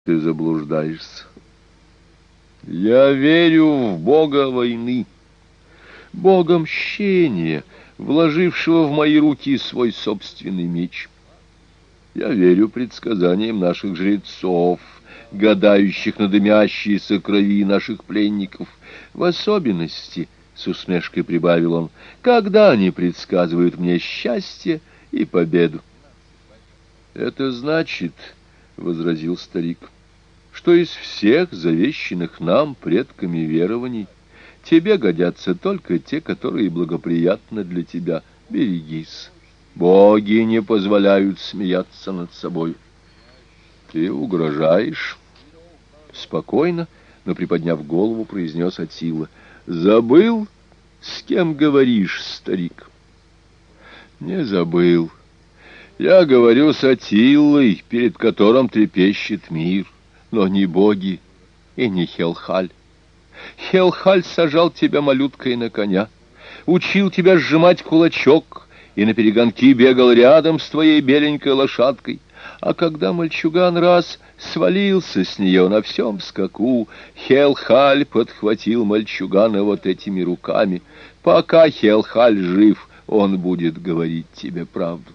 ты заблуждаешься. Я верю в Бога войны, Бога мщения, вложившего в мои руки свой собственный меч. Я верю предсказаниям наших жрецов, гадающих на дымящиеся крови наших пленников. В особенности, с усмешкой прибавил он, когда они предсказывают мне счастье и победу. Это значит, — возразил старик, — что из всех завещанных нам предками верований тебе годятся только те, которые благоприятны для тебя. Берегись. Боги не позволяют смеяться над собой. Ты угрожаешь? Спокойно, но приподняв голову, произнес Аттила. Забыл, с кем говоришь, старик? Не забыл. Я говорю с Аттилой, перед которым трепещет мир, но не боги и не Хелхаль. Хелхаль сажал тебя малюткой на коня, учил тебя сжимать кулачок и на перегонки бегал рядом с твоей беленькой лошадкой. А когда мальчуган раз свалился с нее на всем скаку, Хелхаль подхватил мальчугана вот этими руками. Пока Хелхаль жив, он будет говорить тебе правду.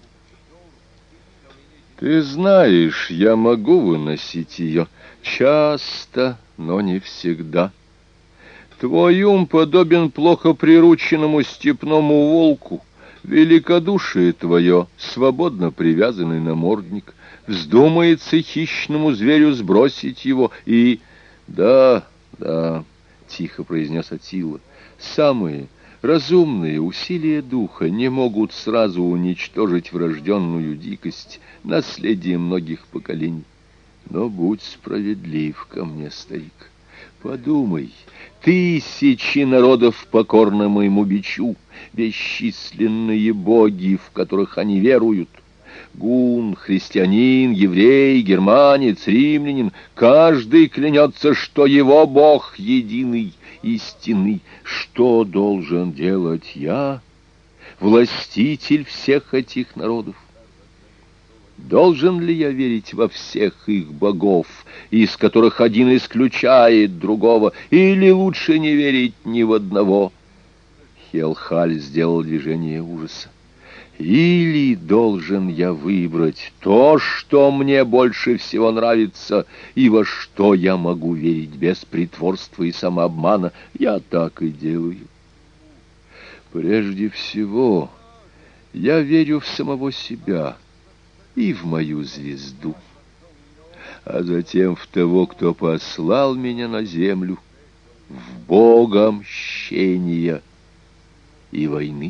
Ты знаешь, я могу выносить ее часто, но не всегда. Твой ум подобен плохо прирученному степному волку. Великодушие твое, свободно привязанный намордник. Вздумается хищному зверю сбросить его, и... Да, тихо произнес Аттила, самые разумные усилия духа не могут сразу уничтожить врожденную дикость, наследие многих поколений. Но будь справедлив ко мне, старик. Подумай, тысячи народов покорны моему бичу, бесчисленные боги, в которых они веруют. Гун, христианин, еврей, германец, римлянин, каждый клянется, что его Бог единый, истинный. Что должен делать я, властитель всех этих народов? Должен ли я верить во всех их богов, из которых один исключает другого, или лучше не верить ни в одного? Хелхаль сделал движение ужаса. Или должен я выбрать то, что мне больше всего нравится, и во что я могу верить без притворства и самообмана? Я так и делаю. Прежде всего, я верю в самого себя и в мою звезду, а затем в того, кто послал меня на землю, в Бога мщения и войны.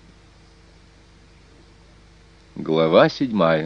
Глава 7.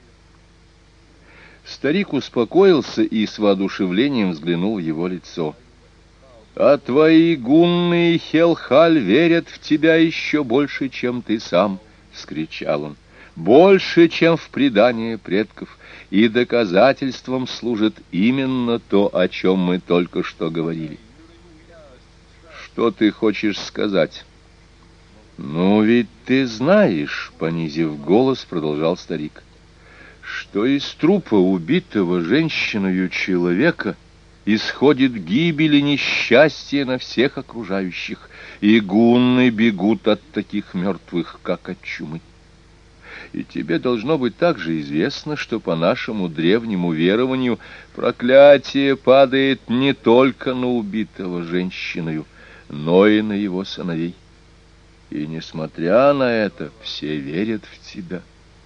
Старик успокоился и с воодушевлением взглянул в его лицо. «А твои гунны и Хелхаль верят в тебя еще больше, чем ты сам!» — вскричал он. «Больше, чем в предания предков, и доказательством служит именно то, о чем мы только что говорили». «Что ты хочешь сказать?» «Ну, ведь ты знаешь, — понизив голос, продолжал старик, — что из трупа убитого женщиною человека исходит гибель и несчастье на всех окружающих, и гунны бегут от таких мертвых, как от чумы. И тебе должно быть также известно, что по нашему древнему верованию проклятие падает не только на убитого женщиною, но и на его сыновей. И, несмотря на это, все верят в тебя».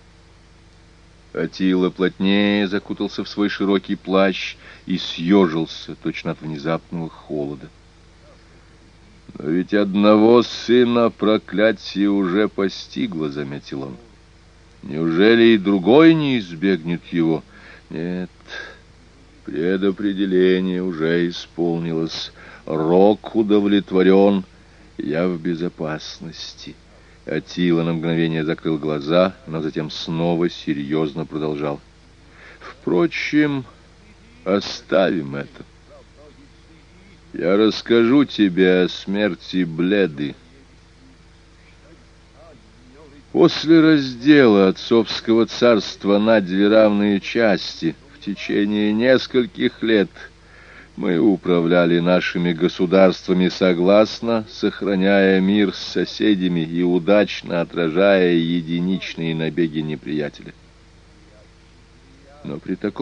Аттила плотнее закутался в свой широкий плащ и съежился, точно от внезапного холода. «Но ведь одного сына проклятие уже постигло», — заметил он. «Неужели и другой не избегнет его?» «Нет, предопределение уже исполнилось, рок удовлетворен». «Я в безопасности». Аттила на мгновение закрыл глаза, но затем снова серьезно продолжал. «Впрочем, оставим это. Я расскажу тебе о смерти Бледы. После раздела отцовского царства на две равные части в течение нескольких лет мы управляли нашими государствами согласно, сохраняя мир с соседями и удачно отражая единичные набеги неприятеля. Но при таком